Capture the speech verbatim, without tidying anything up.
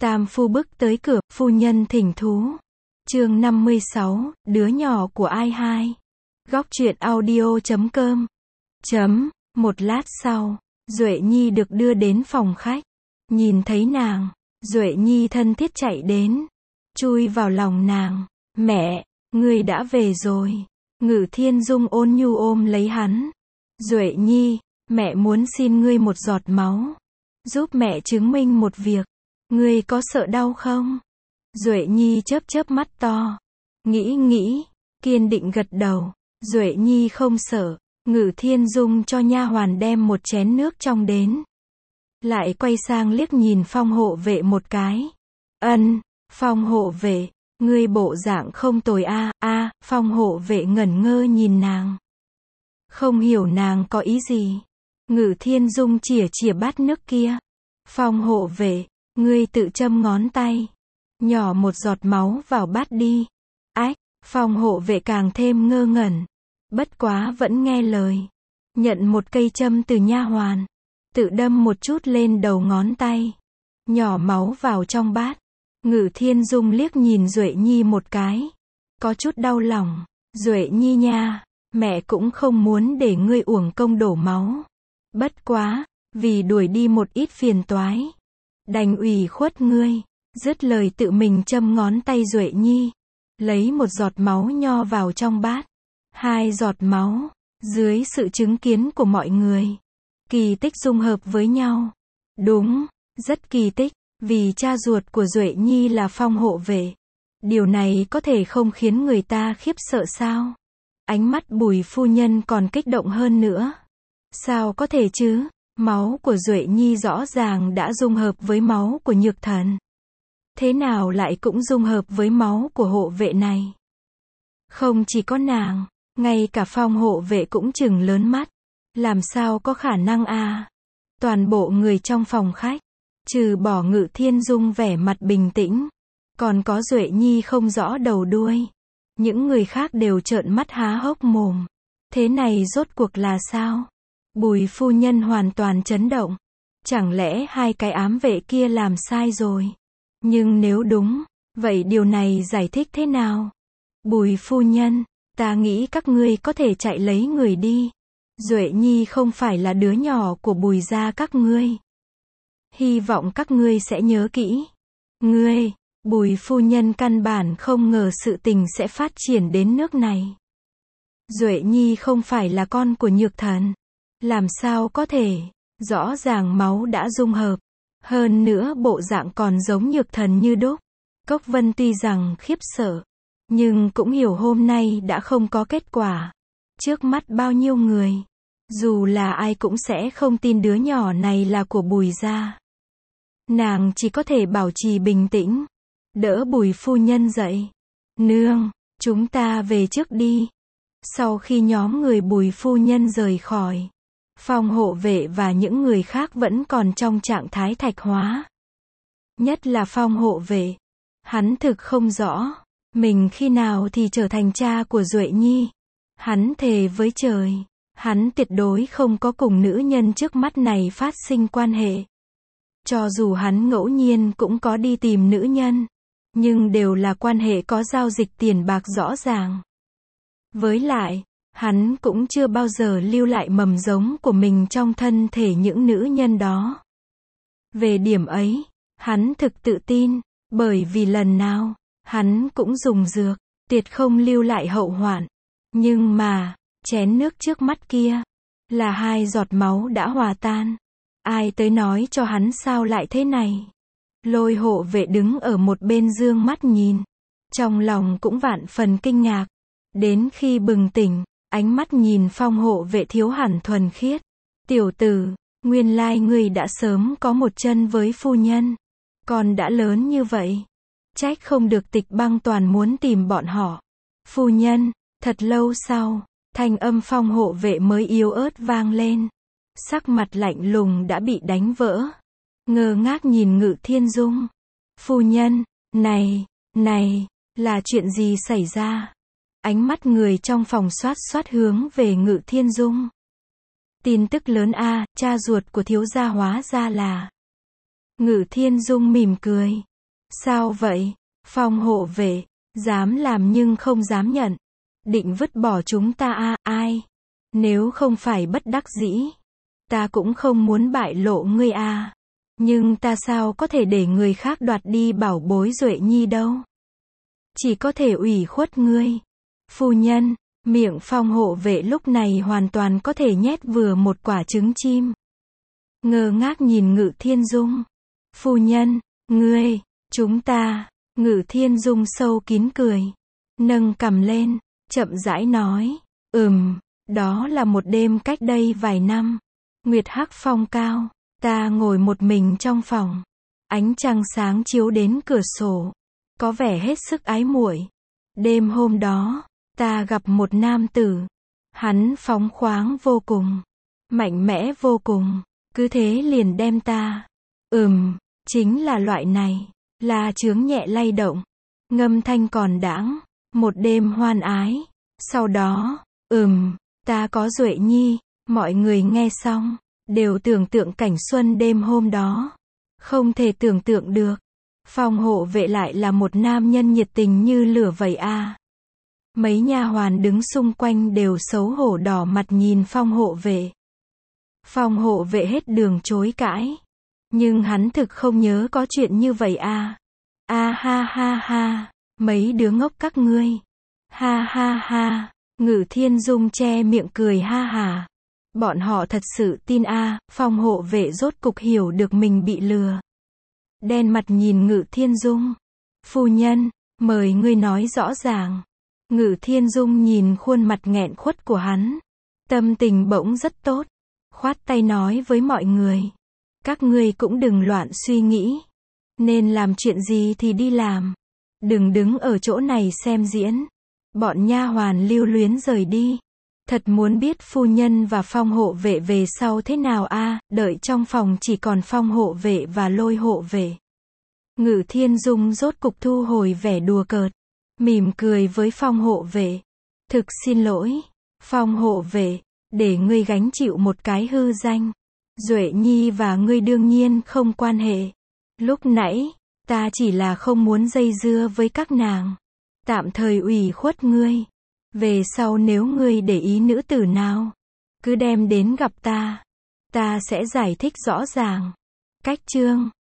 Tam phu bước tới cửa, phu nhân thỉnh thú. Chương năm mươi sáu, đứa nhỏ của ai hai. Góc truyện audio chấm com. Chấm, một lát sau, Duệ Nhi được đưa đến phòng khách. Nhìn thấy nàng, Duệ Nhi thân thiết chạy đến, chui vào lòng nàng. Mẹ, ngươi đã về rồi. Ngự Thiên Dung ôn nhu ôm lấy hắn. Duệ Nhi, mẹ muốn xin ngươi một giọt máu, giúp mẹ chứng minh một việc. Ngươi có sợ đau không? Duệ Nhi chớp chớp mắt to, nghĩ nghĩ, kiên định gật đầu. Duệ Nhi không sợ. Ngự Thiên Dung cho nha hoàn đem một chén nước trong đến. Lại quay sang liếc nhìn Phong hộ vệ một cái. Ân, Phong hộ vệ, ngươi bộ dạng không tồi a. A, Phong hộ vệ ngẩn ngơ nhìn nàng, không hiểu nàng có ý gì. Ngự Thiên Dung chìa chìa bát nước kia. Phong hộ vệ, ngươi tự châm ngón tay, nhỏ một giọt máu vào bát đi. Ách, Phong hộ vệ càng thêm ngơ ngẩn, bất quá vẫn nghe lời, nhận một cây châm từ nha hoàn, tự đâm một chút lên đầu ngón tay, nhỏ máu vào trong bát. Ngự Thiên Dung liếc nhìn Duệ Nhi một cái, có chút đau lòng. Duệ Nhi nha, mẹ cũng không muốn để ngươi uổng công đổ máu, bất quá, vì đuổi đi một ít phiền toái, đành ủy khuất ngươi. Dứt lời tự mình châm ngón tay Duệ Nhi, lấy một giọt máu nho vào trong bát. Hai giọt máu, dưới sự chứng kiến của mọi người, kỳ tích dung hợp với nhau. Đúng, rất kỳ tích, vì cha ruột của Duệ Nhi là Phong hộ vệ. Điều này có thể không khiến người ta khiếp sợ sao? Ánh mắt Bùi phu nhân còn kích động hơn nữa. Sao có thể chứ? Máu của Duệ Nhi rõ ràng đã dung hợp với máu của Nhược Thần. Thế nào lại cũng dung hợp với máu của hộ vệ này? Không chỉ có nàng, ngay cả Phong hộ vệ cũng trừng lớn mắt. Làm sao có khả năng à? Toàn bộ người trong phòng khách, trừ bỏ Ngự Thiên Dung vẻ mặt bình tĩnh, còn có Duệ Nhi không rõ đầu đuôi. Những người khác đều trợn mắt há hốc mồm. Thế này rốt cuộc là sao? Bùi phu nhân hoàn toàn chấn động. Chẳng lẽ hai cái ám vệ kia làm sai rồi? Nhưng nếu đúng, vậy điều này giải thích thế nào? Bùi phu nhân, ta nghĩ các ngươi có thể chạy lấy người đi. Duệ Nhi không phải là đứa nhỏ của Bùi gia các ngươi. Hy vọng các ngươi sẽ nhớ kỹ. Ngươi, Bùi phu nhân căn bản không ngờ sự tình sẽ phát triển đến nước này. Duệ Nhi không phải là con của Nhược Thần. Làm sao có thể? Rõ ràng máu đã dung hợp. Hơn nữa bộ dạng còn giống Nhược Thần như đúc. Cốc Vân tuy rằng khiếp sợ, nhưng cũng hiểu hôm nay đã không có kết quả. Trước mắt bao nhiêu người, dù là ai cũng sẽ không tin đứa nhỏ này là của Bùi gia. Nàng chỉ có thể bảo trì bình tĩnh, đỡ Bùi phu nhân dậy. Nương, chúng ta về trước đi. Sau khi nhóm người Bùi phu nhân rời khỏi, Phong hộ vệ và những người khác vẫn còn trong trạng thái thạch hóa. Nhất là Phong hộ vệ, hắn thực không rõ mình khi nào thì trở thành cha của Duệ Nhi. Hắn thề với trời, hắn tuyệt đối không có cùng nữ nhân trước mắt này phát sinh quan hệ. Cho dù hắn ngẫu nhiên cũng có đi tìm nữ nhân, nhưng đều là quan hệ có giao dịch tiền bạc rõ ràng. Với lại, hắn cũng chưa bao giờ lưu lại mầm giống của mình trong thân thể những nữ nhân đó. Về điểm ấy, hắn thực tự tin, bởi vì lần nào, hắn cũng dùng dược, tuyệt không lưu lại hậu hoạn. Nhưng mà, chén nước trước mắt kia, là hai giọt máu đã hòa tan. Ai tới nói cho hắn sao lại thế này? Lôi hộ vệ đứng ở một bên dương mắt nhìn, trong lòng cũng vạn phần kinh ngạc. Đến khi bừng tỉnh, ánh mắt nhìn Phong hộ vệ thiếu hẳn thuần khiết. Tiểu tử, nguyên lai ngươi đã sớm có một chân với phu nhân. Còn đã lớn như vậy, trách không được Tịch Băng toàn muốn tìm bọn họ. Phu nhân. Thật lâu sau, thanh âm Phong hộ vệ mới yếu ớt vang lên. Sắc mặt lạnh lùng đã bị đánh vỡ. Ngơ ngác nhìn Ngự Thiên Dung. Phu nhân, này, này, là chuyện gì xảy ra? Ánh mắt người trong phòng xoát xoát hướng về Ngự Thiên Dung. Tin tức lớn a, cha ruột của thiếu gia hóa ra là. Ngự Thiên Dung mỉm cười. Sao vậy? Phong hộ vệ, dám làm nhưng không dám nhận. Định vứt bỏ chúng ta à, ai? Nếu không phải bất đắc dĩ, ta cũng không muốn bại lộ ngươi à. Nhưng ta sao có thể để người khác đoạt đi bảo bối Duệ Nhi đâu. Chỉ có thể ủy khuất ngươi. Phu nhân, miệng phong hộ vệ lúc này hoàn toàn có thể nhét vừa một quả trứng chim. Ngơ ngác nhìn Ngự Thiên Dung. Phu nhân, ngươi, chúng ta, Ngự Thiên Dung sâu kín cười. Nâng cằm lên, chậm rãi nói, ừm, đó là một đêm cách đây vài năm. Nguyệt hắc phong cao, ta ngồi một mình trong phòng. Ánh trăng sáng chiếu đến cửa sổ, có vẻ hết sức ái muội. Đêm hôm đó, ta gặp một nam tử. Hắn phóng khoáng vô cùng, mạnh mẽ vô cùng, cứ thế liền đem ta. Ừm, chính là loại này. La Chướng nhẹ lay động, ngâm thanh còn đãng, một đêm hoan ái. Sau đó, ừm, ta có Duệ Nhi. Mọi người nghe xong, đều tưởng tượng cảnh xuân đêm hôm đó. Không thể tưởng tượng được, phong hộ vệ lại là một nam nhân nhiệt tình như lửa vậy à. Mấy nha hoàn đứng xung quanh đều xấu hổ đỏ mặt nhìn phong hộ vệ. Phong hộ vệ hết đường chối cãi. Nhưng hắn thực không nhớ có chuyện như vậy à. A ha ha ha, mấy đứa ngốc các ngươi. Ha ha ha, Ngự Thiên Dung che miệng cười ha hà. Bọn họ thật sự tin a, à, phong hộ vệ rốt cục hiểu được mình bị lừa. Đen mặt nhìn Ngự Thiên Dung. Phu nhân, mời ngươi nói rõ ràng. Ngự Thiên Dung nhìn khuôn mặt nghẹn khuất của hắn. Tâm tình bỗng rất tốt. Khoát tay nói với mọi người. Các ngươi cũng đừng loạn suy nghĩ. Nên làm chuyện gì thì đi làm. Đừng đứng ở chỗ này xem diễn. Bọn nha hoàn lưu luyến rời đi. Thật muốn biết phu nhân và phong hộ vệ về sau thế nào a, à, đợi trong phòng chỉ còn phong hộ vệ và lôi hộ vệ. Ngự Thiên Dung rốt cục thu hồi vẻ đùa cợt. Mỉm cười với phong hộ vệ. Thực xin lỗi, phong hộ vệ, để ngươi gánh chịu một cái hư danh. Duệ Nhi và ngươi đương nhiên không quan hệ. Lúc nãy, ta chỉ là không muốn dây dưa với các nàng. Tạm thời ủy khuất ngươi. Về sau nếu ngươi để ý nữ tử nào, cứ đem đến gặp ta. Ta sẽ giải thích rõ ràng. Cách chương